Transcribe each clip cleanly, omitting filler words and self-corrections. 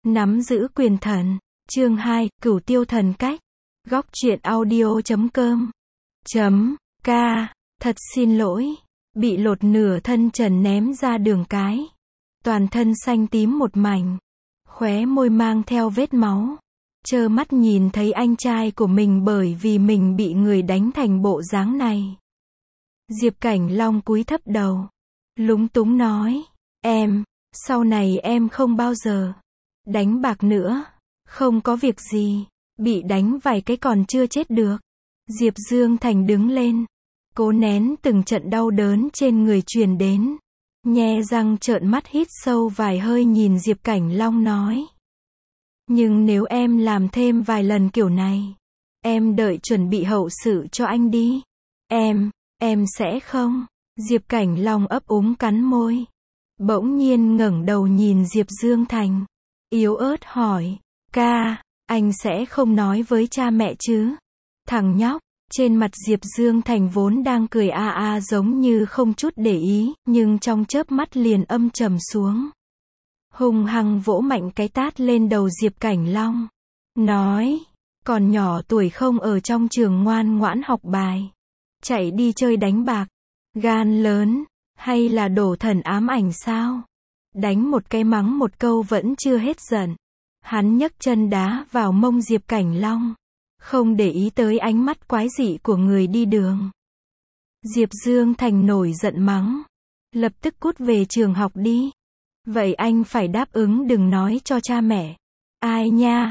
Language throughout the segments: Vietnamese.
Nắm giữ quyền thần. Chương 2, Cửu Tiêu Thần Cách. Góc truyện audio.com. K. Thật xin lỗi. Bị lột nửa thân trần ném ra đường cái. Toàn thân xanh tím một mảnh. Khóe môi mang theo vết máu. Trơ mắt nhìn thấy anh trai của mình bởi vì mình bị người đánh thành bộ dáng này. Diệp Cảnh Long cúi thấp đầu. Lúng túng nói. Sau này em không bao giờ đánh bạc nữa. Không có việc gì. Bị đánh vài cái còn chưa chết được. Diệp Dương Thành đứng lên. Cố nén từng trận đau đớn trên người truyền đến. Nhe răng trợn mắt hít sâu vài hơi nhìn Diệp Cảnh Long nói. Nhưng nếu em làm thêm vài lần kiểu này, em đợi chuẩn bị hậu sự cho anh đi. Em sẽ không. Diệp Cảnh Long ấp úng cắn môi. Bỗng nhiên ngẩng đầu nhìn Diệp Dương Thành. Yếu ớt hỏi. Ca, anh sẽ không nói với cha mẹ chứ? Thằng nhóc. Trên mặt Diệp Dương Thành vốn đang cười giống như không chút để ý, nhưng trong chớp mắt liền âm trầm xuống. Hung hăng vỗ mạnh cái tát lên đầu Diệp Cảnh Long. Nói, còn nhỏ tuổi không ở trong trường ngoan ngoãn học bài. Chạy đi chơi đánh bạc. Gan lớn, hay là đổ thần ám ảnh sao? Đánh một cái mắng một câu vẫn chưa hết giận. Hắn nhấc chân đá vào mông Diệp Cảnh Long. Không để ý tới ánh mắt quái dị của người đi đường. Diệp Dương Thành nổi giận mắng. Lập tức cút về trường học đi. Vậy anh phải đáp ứng đừng nói cho cha mẹ. Ai nha,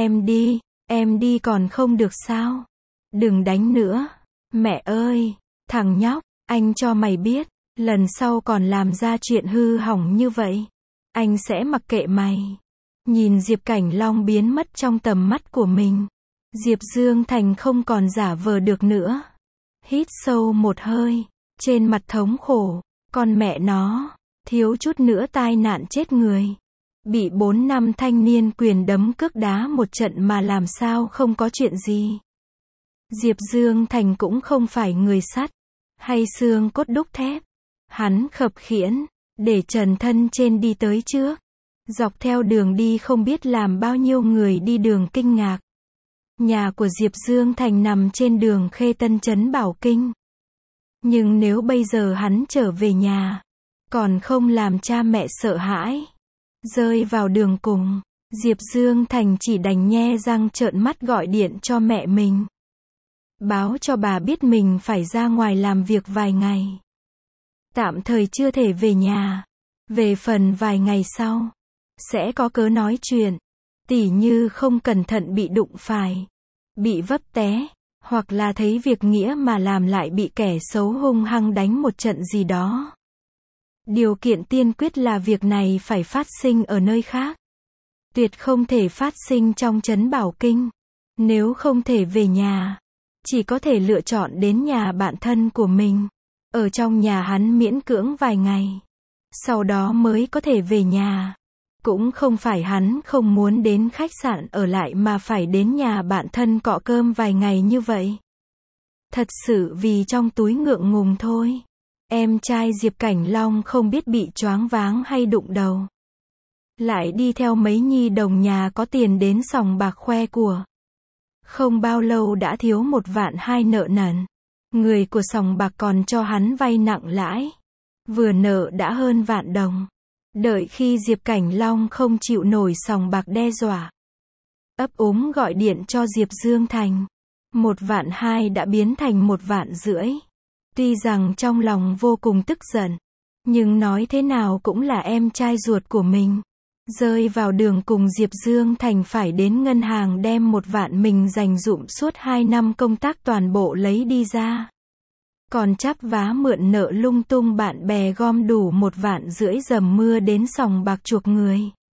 em đi còn không được sao? Đừng đánh nữa. Mẹ ơi, thằng nhóc, anh cho mày biết, lần sau còn làm ra chuyện hư hỏng như vậy, anh sẽ mặc kệ mày. Nhìn Diệp Cảnh Long biến mất trong tầm mắt của mình. Diệp Dương Thành không còn giả vờ được nữa. Hít sâu một hơi, trên mặt thống khổ, con mẹ nó, thiếu chút nữa tai nạn chết người. Bị 4 năm thanh niên quyền đấm cước đá một trận mà làm sao không có chuyện gì. Diệp Dương Thành cũng không phải người sắt, hay xương cốt đúc thép. Hắn khập khiễng, để trần thân trên đi tới trước. Dọc theo đường đi không biết làm bao nhiêu người đi đường kinh ngạc. Nhà của Diệp Dương Thành nằm trên đường Khê Tân trấn Bảo Kinh. Nhưng nếu bây giờ hắn trở về nhà, còn không làm cha mẹ sợ hãi. Rơi vào đường cùng, Diệp Dương Thành chỉ đành nhe răng trợn mắt gọi điện cho mẹ mình. Báo cho bà biết mình phải ra ngoài làm việc vài ngày. Tạm thời chưa thể về nhà. Về phần vài ngày sau, sẽ có cớ nói chuyện. Tỉ như không cẩn thận bị đụng phải, bị vấp té, hoặc là thấy việc nghĩa mà làm lại bị kẻ xấu hung hăng đánh một trận gì đó. Điều kiện tiên quyết là việc này phải phát sinh ở nơi khác. Tuyệt không thể phát sinh trong trấn Bảo Kinh. Nếu không thể về nhà, chỉ có thể lựa chọn đến nhà bạn thân của mình. Ở trong nhà hắn miễn cưỡng vài ngày. Sau đó mới có thể về nhà. Cũng không phải hắn không muốn đến khách sạn ở lại mà phải đến nhà bạn thân cọ cơm vài ngày như vậy. Thật sự vì trong túi ngượng ngùng thôi. Em trai Diệp Cảnh Long không biết bị choáng váng hay đụng đầu. Lại đi theo mấy nhi đồng nhà có tiền đến sòng bạc khoe của. Không bao lâu đã thiếu 1.200.000 nợ nần. Người của sòng bạc còn cho hắn vay nặng lãi. Vừa nợ đã hơn 1.000.000 đồng. Đợi khi Diệp Cảnh Long không chịu nổi sòng bạc đe dọa, ấp úng gọi điện cho Diệp Dương Thành. 1.200.000 đã biến thành 1.500.000. Tuy rằng trong lòng vô cùng tức giận, nhưng nói thế nào cũng là em trai ruột của mình. Rơi vào đường cùng Diệp Dương Thành phải đến ngân hàng đem 1.000.000 mình dành dụm suốt 2 năm công tác toàn bộ lấy đi ra. Còn chắp vá mượn nợ lung tung bạn bè gom đủ 1.500.000 dầm mưa đến sòng bạc chuộc người.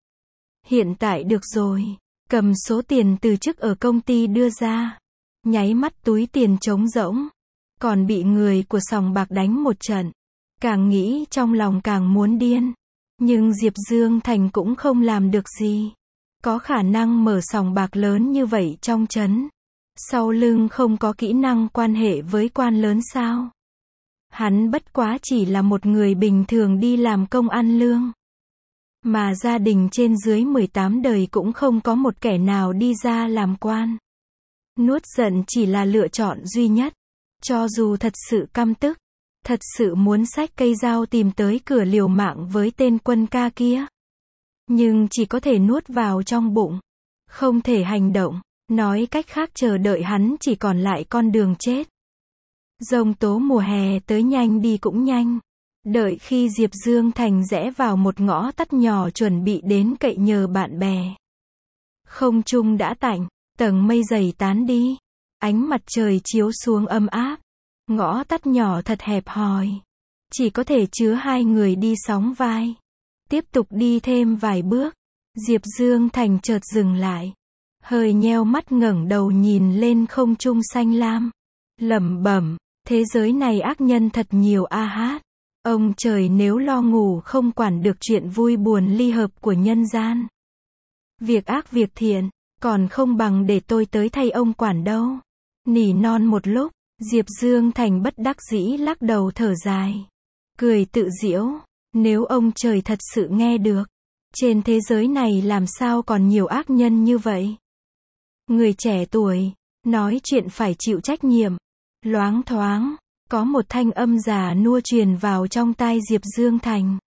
Hiện tại được rồi. Cầm số tiền từ chức ở công ty đưa ra. Nháy mắt túi tiền trống rỗng. Còn bị người của sòng bạc đánh một trận. Càng nghĩ trong lòng càng muốn điên. Nhưng Diệp Dương Thành cũng không làm được gì. Có khả năng mở sòng bạc lớn như vậy trong trấn. Sau lưng không có kỹ năng quan hệ với quan lớn sao? Hắn bất quá chỉ là một người bình thường đi làm công ăn lương. Mà gia đình trên dưới 18 đời cũng không có một kẻ nào đi ra làm quan. Nuốt giận chỉ là lựa chọn duy nhất. Cho dù thật sự căm tức, thật sự muốn xách cây dao tìm tới cửa liều mạng với tên quân ca kia. Nhưng chỉ có thể nuốt vào trong bụng. Không thể hành động. Nói cách khác chờ đợi hắn chỉ còn lại con đường chết. Giông tố mùa hè tới nhanh đi cũng nhanh. Đợi khi Diệp Dương Thành rẽ vào một ngõ tắt nhỏ chuẩn bị đến cậy nhờ bạn bè. Không trung đã tạnh, tầng mây dày tán đi. Ánh mặt trời chiếu xuống ấm áp. Ngõ tắt nhỏ thật hẹp hòi. Chỉ có thể chứa hai người đi sóng vai. Tiếp tục đi thêm vài bước. Diệp Dương Thành chợt dừng lại. Hơi nheo mắt ngẩng đầu nhìn lên không trung xanh lam. Lẩm bẩm, thế giới này ác nhân thật nhiều a hát. Ông trời nếu lo ngủ không quản được chuyện vui buồn ly hợp của nhân gian. Việc ác việc thiện, còn không bằng để tôi tới thay ông quản đâu. Nỉ non một lúc, Diệp Dương Thành bất đắc dĩ lắc đầu thở dài. Cười tự giễu, nếu ông trời thật sự nghe được. Trên thế giới này làm sao còn nhiều ác nhân như vậy? Người trẻ tuổi, nói chuyện phải chịu trách nhiệm. Loáng thoáng, có một thanh âm già nua truyền vào trong tai Diệp Dương Thành.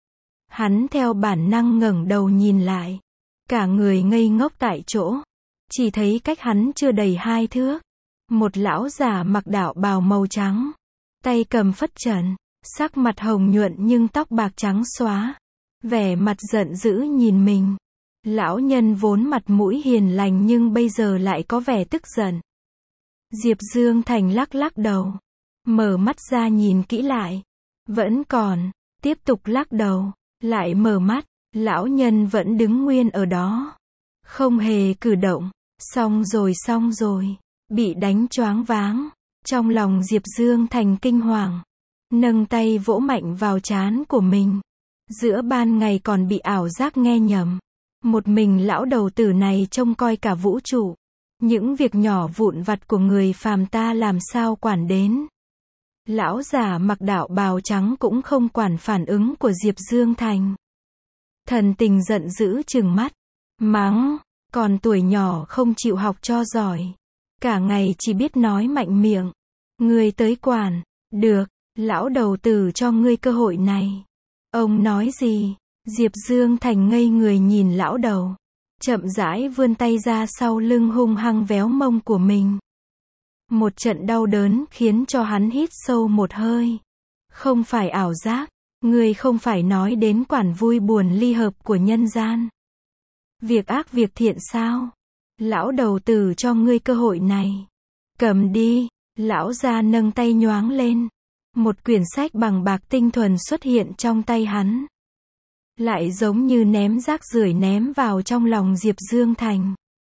Hắn theo bản năng ngẩng đầu nhìn lại. Cả người ngây ngốc tại chỗ. Chỉ thấy cách hắn chưa đầy 2 thước. Một lão già mặc đạo bào màu trắng. Tay cầm phất trần. Sắc mặt hồng nhuận nhưng tóc bạc trắng xóa. Vẻ mặt giận dữ nhìn mình. Lão nhân vốn mặt mũi hiền lành nhưng bây giờ lại có vẻ tức giận. Diệp Dương Thành lắc lắc đầu. Mở mắt ra nhìn kỹ lại. Vẫn còn. Tiếp tục lắc đầu. Lại mở mắt. Lão nhân vẫn đứng nguyên ở đó. Không hề cử động. Xong rồi. Bị đánh choáng váng. Trong lòng Diệp Dương Thành kinh hoàng. Nâng tay vỗ mạnh vào trán của mình. Giữa ban ngày còn bị ảo giác nghe nhầm. Một mình lão đầu tử này trông coi cả vũ trụ. Những việc nhỏ vụn vặt của người phàm ta làm sao quản đến. Lão già mặc đạo bào trắng cũng không quản phản ứng của Diệp Dương Thành. Thần tình giận dữ trừng mắt. Mắng, còn tuổi nhỏ không chịu học cho giỏi. Cả ngày chỉ biết nói mạnh miệng. Ngươi tới quản, được, lão đầu tử cho ngươi cơ hội này. Ông nói gì? Diệp Dương Thành ngây người nhìn lão đầu. Chậm rãi vươn tay ra sau lưng hung hăng véo mông của mình. Một trận đau đớn khiến cho hắn hít sâu một hơi. Không phải ảo giác, ngươi không phải nói đến quản vui buồn ly hợp của nhân gian. Việc ác việc thiện sao? Lão đầu tử cho ngươi cơ hội này. Cầm đi, lão già nâng tay nhoáng lên. Một quyển sách bằng bạc tinh thuần xuất hiện trong tay hắn. Lại giống như ném rác rưởi ném vào trong lòng Diệp Dương Thành.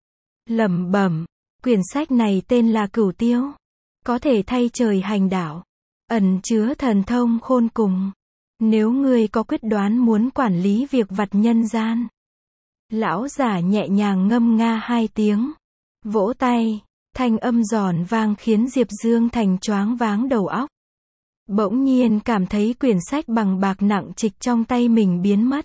Lẩm bẩm, quyển sách này tên là Cửu Tiêu. Có thể thay trời hành đạo. Ẩn chứa thần thông khôn cùng. Nếu ngươi có quyết đoán muốn quản lý việc vặt nhân gian. Lão giả nhẹ nhàng ngâm nga 2 tiếng. Vỗ tay, thanh âm giòn vang khiến Diệp Dương Thành choáng váng đầu óc. Bỗng nhiên cảm thấy quyển sách bằng bạc nặng trịch trong tay mình biến mất.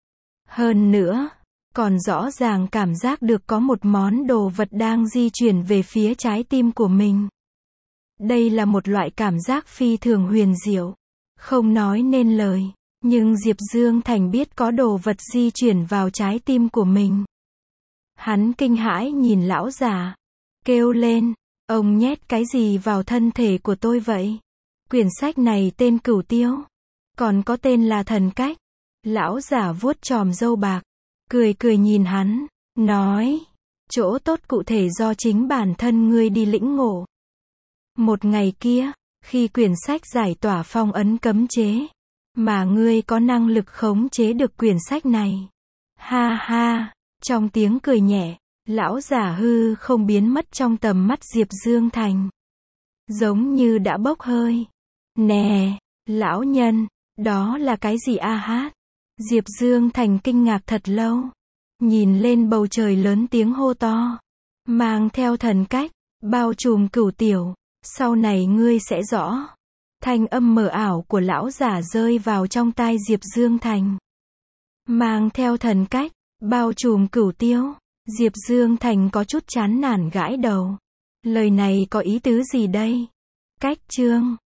Hơn nữa, còn rõ ràng cảm giác được có một món đồ vật đang di chuyển về phía trái tim của mình. Đây là một loại cảm giác phi thường huyền diệu, không nói nên lời, nhưng Diệp Dương Thành biết có đồ vật di chuyển vào trái tim của mình. Hắn kinh hãi nhìn lão già, kêu lên, ông nhét cái gì vào thân thể của tôi vậy? Quyển sách này tên Cửu Tiêu, còn có tên là Thần Cách. Lão giả vuốt chòm râu bạc, cười nhìn hắn, nói, chỗ tốt cụ thể do chính bản thân ngươi đi lĩnh ngộ. Một ngày kia, khi quyển sách giải tỏa phong ấn cấm chế, mà ngươi có năng lực khống chế được quyển sách này. Ha ha, trong tiếng cười nhẹ, lão giả hư không biến mất trong tầm mắt Diệp Dương Thành. Giống như đã bốc hơi. Nè, lão nhân, đó là cái gì a hát? Diệp Dương Thành kinh ngạc thật lâu. Nhìn lên bầu trời lớn tiếng hô to. Mang theo thần cách, bao trùm Cửu Tiểu, sau này ngươi sẽ rõ. Thanh âm mờ ảo của lão giả rơi vào trong tai Diệp Dương Thành. Mang theo thần cách, bao trùm Cửu Tiêu. Diệp Dương Thành có chút chán nản gãi đầu. Lời này có ý tứ gì đây? Cách chương